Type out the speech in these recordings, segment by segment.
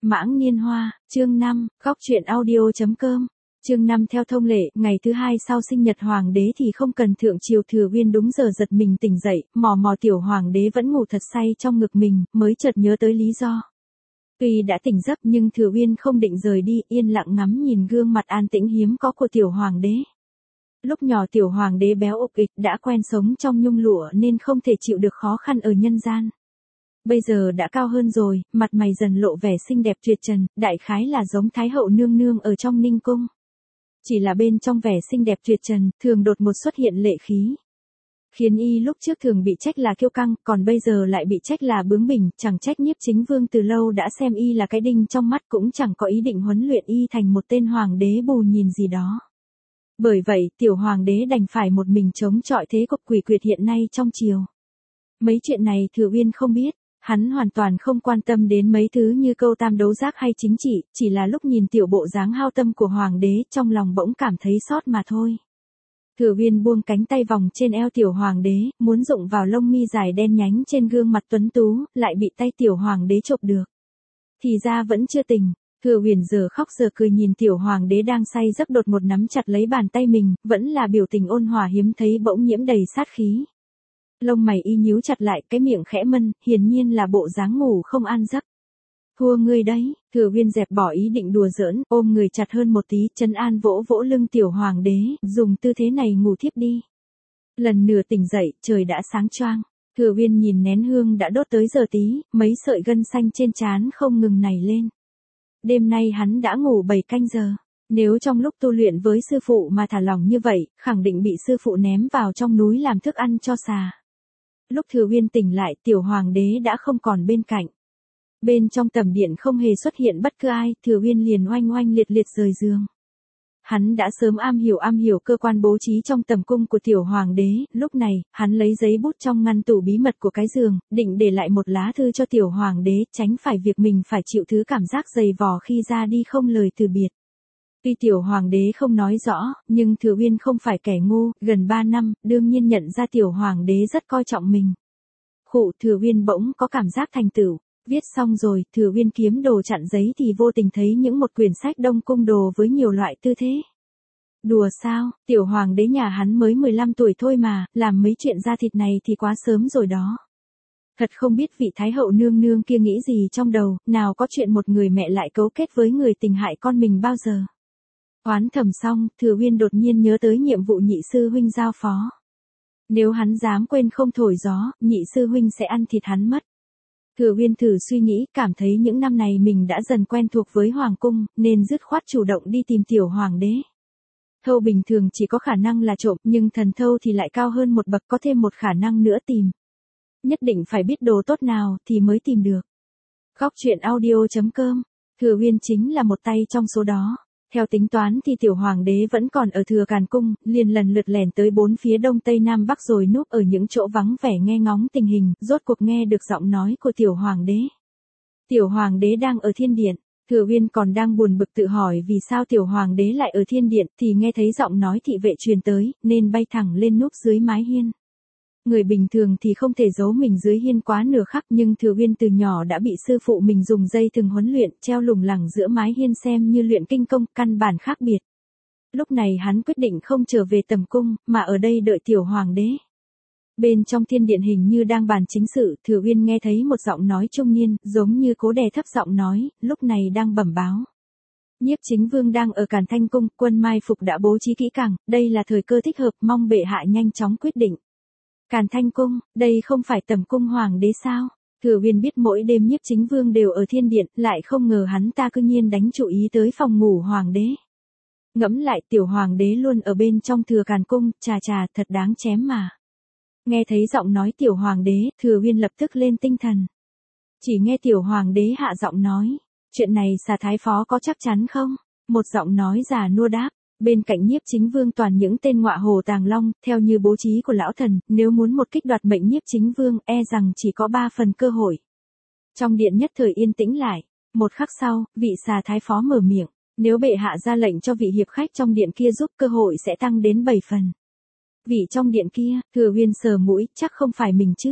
Mãng Niên Hoa, chương 5, góc truyện audio.com. Chương 5 theo thông lệ, ngày thứ hai sau sinh nhật hoàng đế thì không cần thượng triều. Thừa Uyên đúng giờ giật mình tỉnh dậy, mò mò tiểu hoàng đế vẫn ngủ thật say trong ngực mình, mới chợt nhớ tới lý do. Tuy đã tỉnh giấc nhưng Thừa Uyên không định rời đi, yên lặng ngắm nhìn gương mặt an tĩnh hiếm có của tiểu hoàng đế. Lúc nhỏ tiểu hoàng đế béo ục ịch đã quen sống trong nhung lụa nên không thể chịu được khó khăn ở nhân gian. Bây giờ đã cao hơn rồi, mặt mày dần lộ vẻ xinh đẹp tuyệt trần, đại khái là giống Thái hậu nương nương ở trong Ninh cung. Chỉ là bên trong vẻ xinh đẹp tuyệt trần, thường đột ngột xuất hiện lệ khí. Khiến y lúc trước thường bị trách là kiêu căng, còn bây giờ lại bị trách là bướng bỉnh, chẳng trách Nhiếp Chính Vương từ lâu đã xem y là cái đinh trong mắt, cũng chẳng có ý định huấn luyện y thành một tên hoàng đế bù nhìn gì đó. Bởi vậy, tiểu hoàng đế đành phải một mình chống chọi thế cục quỷ quyệt hiện nay trong triều. Mấy chuyện này Thừa Uyên không biết. Hắn hoàn toàn không quan tâm đến mấy thứ như câu tam đấu giác hay chính trị, chỉ là lúc nhìn tiểu bộ dáng hao tâm của hoàng đế, trong lòng bỗng cảm thấy xót mà thôi. Thừa Uyên buông cánh tay vòng trên eo tiểu hoàng đế, muốn dụng vào lông mi dài đen nhánh trên gương mặt tuấn tú, lại bị tay tiểu hoàng đế chộp được. Thì ra vẫn chưa tỉnh. Thừa Uyên giờ khóc giờ cười nhìn tiểu hoàng đế đang say giấc đột ngột nắm chặt lấy bàn tay mình, vẫn là biểu tình ôn hòa hiếm thấy bỗng nhiễm đầy sát khí. Lông mày y nhíu chặt lại, cái miệng khẽ mân, hiển nhiên là bộ dáng ngủ không an giấc. Thua ngươi đấy. Thừa Uyên dẹp bỏ ý định đùa giỡn, ôm người chặt hơn một tí, trấn an vỗ vỗ lưng tiểu hoàng đế, dùng tư thế này ngủ thiếp đi. Lần nửa tỉnh dậy, trời đã sáng choang. Thừa Uyên nhìn nén hương đã đốt tới giờ tí, mấy sợi gân xanh trên trán không ngừng nảy lên. Đêm nay hắn đã ngủ 7 canh giờ. Nếu trong lúc tu luyện với sư phụ mà thả lỏng như vậy, khẳng định bị sư phụ ném vào trong núi làm thức ăn cho xà. Lúc Thừa Uyên tỉnh lại, tiểu hoàng đế đã không còn bên cạnh. Bên trong tầm điện không hề xuất hiện bất cứ ai, Thừa Uyên liền oanh oanh liệt liệt rời giường. Hắn đã sớm am hiểu cơ quan bố trí trong tầm cung của tiểu hoàng đế, lúc này, hắn lấy giấy bút trong ngăn tủ bí mật của cái giường, định để lại một lá thư cho tiểu hoàng đế, tránh phải việc mình phải chịu thứ cảm giác dày vò khi ra đi không lời từ biệt. Tuy tiểu hoàng đế không nói rõ, nhưng Thừa Uyên không phải kẻ ngu, gần 3 năm, đương nhiên nhận ra tiểu hoàng đế rất coi trọng mình. Thừa Uyên bỗng có cảm giác thành tựu. Viết xong rồi, Thừa Uyên kiếm đồ chặn giấy thì vô tình thấy những một quyển sách Đông Cung đồ với nhiều loại tư thế. Đùa sao, tiểu hoàng đế nhà hắn mới 15 tuổi thôi mà, làm mấy chuyện da thịt này thì quá sớm rồi đó. Thật không biết vị Thái hậu nương nương kia nghĩ gì trong đầu, nào có chuyện một người mẹ lại cấu kết với người tình hại con mình bao giờ. Oán thầm xong, Thừa Uyên đột nhiên nhớ tới nhiệm vụ nhị sư huynh giao phó. Nếu hắn dám quên không thổi gió, nhị sư huynh sẽ ăn thịt hắn mất. Thừa Uyên thử suy nghĩ, cảm thấy những năm này mình đã dần quen thuộc với hoàng cung, nên dứt khoát chủ động đi tìm tiểu hoàng đế. Thâu bình thường chỉ có khả năng là trộm, nhưng thần thâu thì lại cao hơn một bậc, có thêm một khả năng nữa tìm. Nhất định phải biết đồ tốt nào thì mới tìm được. Góc truyện audio.com. Thừa Uyên chính là một tay trong số đó. Theo tính toán thì tiểu hoàng đế vẫn còn ở Thừa Càn cung, liền lần lượt lẻn tới 4 phía đông tây nam bắc rồi núp ở những chỗ vắng vẻ nghe ngóng tình hình, rốt cuộc nghe được giọng nói của tiểu hoàng đế. Tiểu hoàng đế đang ở thiên điện. Thừa Uyên còn đang buồn bực tự hỏi vì sao tiểu hoàng đế lại ở thiên điện, thì nghe thấy giọng nói thị vệ truyền tới, nên bay thẳng lên núp dưới mái hiên. Người bình thường thì không thể giấu mình dưới hiên quá nửa khắc, nhưng Thừa Uyên từ nhỏ đã bị sư phụ mình dùng dây thừng huấn luyện, treo lủng lẳng giữa mái hiên xem như luyện kinh công, căn bản khác biệt. Lúc này hắn quyết định không trở về tầm cung, mà ở đây đợi tiểu hoàng đế. Bên trong thiên điện hình như đang bàn chính sự, Thừa Uyên nghe thấy một giọng nói trung niên, giống như cố đè thấp giọng nói, lúc này đang bẩm báo. Nhiếp Chính Vương đang ở Càn Thanh cung, quân mai phục đã bố trí kỹ càng, đây là thời cơ thích hợp, mong bệ hạ nhanh chóng quyết định. Càn Thanh cung, đây không phải tầm cung hoàng đế sao? Thừa Uyên biết mỗi đêm Nhiếp Chính Vương đều ở thiên điện, lại không ngờ hắn ta cư nhiên đánh chú ý tới phòng ngủ hoàng đế. Ngẫm lại, tiểu hoàng đế luôn ở bên trong Thừa Càn cung, chà, thật đáng chém mà. Nghe thấy giọng nói tiểu hoàng đế, Thừa Uyên lập tức lên tinh thần. Chỉ nghe tiểu hoàng đế hạ giọng nói, chuyện này xà thái phó có chắc chắn không? Một giọng nói già nua đáp. Bên cạnh Nhiếp Chính Vương toàn những tên ngọa hổ tàng long, theo như bố trí của lão thần, nếu muốn một kích đoạt mệnh Nhiếp Chính Vương, e rằng chỉ có 3 phần cơ hội. Trong điện nhất thời yên tĩnh lại, một khắc sau, vị xà thái phó mở miệng, nếu bệ hạ ra lệnh cho vị hiệp khách trong điện kia giúp, cơ hội sẽ tăng đến 7 phần. Vị trong điện kia, Thừa Uyên sờ mũi, chắc không phải mình chứ?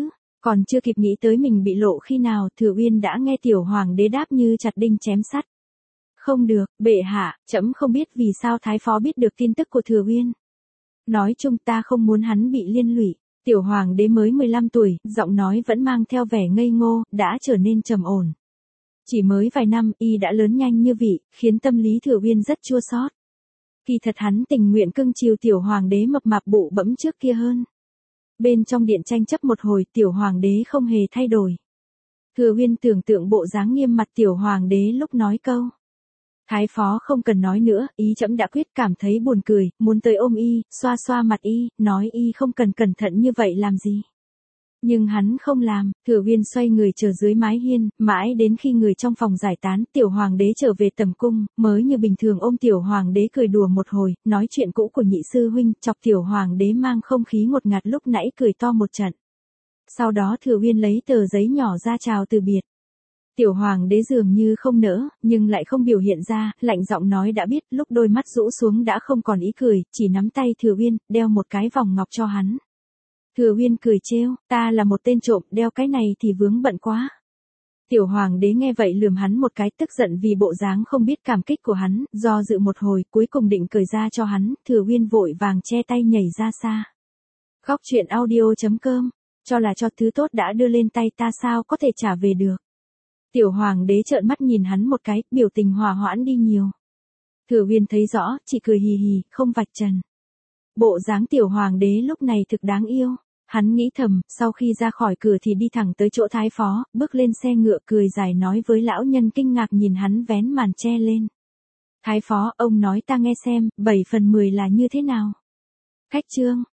Còn chưa kịp nghĩ tới mình bị lộ khi nào, Thừa Uyên đã nghe tiểu hoàng đế đáp như chặt đinh chém sắt. Không được, bệ hạ, trẫm không biết vì sao thái phó biết được tin tức của Thừa Uyên. Nói chung ta không muốn hắn bị liên lụy. Tiểu hoàng đế mới 15 tuổi, giọng nói vẫn mang theo vẻ ngây ngô, đã trở nên trầm ổn. Chỉ mới vài năm, y đã lớn nhanh như vị, khiến tâm lý Thừa Uyên rất chua xót. Kỳ thật hắn tình nguyện cưng chiều tiểu hoàng đế mập mạp bụ bẫm trước kia hơn. Bên trong điện tranh chấp một hồi, tiểu hoàng đế không hề thay đổi. Thừa Uyên tưởng tượng bộ dáng nghiêm mặt tiểu hoàng đế lúc nói câu. Thái phó không cần nói nữa, ý trẫm đã quyết, cảm thấy buồn cười, muốn tới ôm y, xoa xoa mặt y, nói y không cần cẩn thận như vậy làm gì. Nhưng hắn không làm, Thừa Uyên xoay người chờ dưới mái hiên, mãi đến khi người trong phòng giải tán, tiểu hoàng đế trở về tầm cung, mới như bình thường ôm tiểu hoàng đế cười đùa một hồi, nói chuyện cũ của nhị sư huynh, chọc tiểu hoàng đế mang không khí ngột ngạt lúc nãy cười to một trận. Sau đó Thừa Uyên lấy tờ giấy nhỏ ra chào từ biệt. Tiểu hoàng đế dường như không nỡ, nhưng lại không biểu hiện ra, lạnh giọng nói đã biết, lúc đôi mắt rũ xuống đã không còn ý cười, chỉ nắm tay Thừa Uyên, đeo một cái vòng ngọc cho hắn. Thừa Uyên cười trêu, ta là một tên trộm, đeo cái này thì vướng bận quá. Tiểu hoàng đế nghe vậy lườm hắn một cái, tức giận vì bộ dáng không biết cảm kích của hắn, do dự một hồi, cuối cùng định cởi ra cho hắn, Thừa Uyên vội vàng che tay nhảy ra xa. Góc truyện audio.com, cho là cho thứ tốt đã đưa lên tay ta sao có thể trả về được. Tiểu hoàng đế trợn mắt nhìn hắn một cái, biểu tình hòa hoãn đi nhiều. Thừa Uyên thấy rõ, chỉ cười hì hì, không vạch trần. Bộ dáng tiểu hoàng đế lúc này thực đáng yêu. Hắn nghĩ thầm, sau khi ra khỏi cửa thì đi thẳng tới chỗ thái phó, bước lên xe ngựa cười dài nói với lão nhân kinh ngạc nhìn hắn vén màn che lên. Thái phó, ông nói ta nghe xem, 7/10 là như thế nào? Khách chương.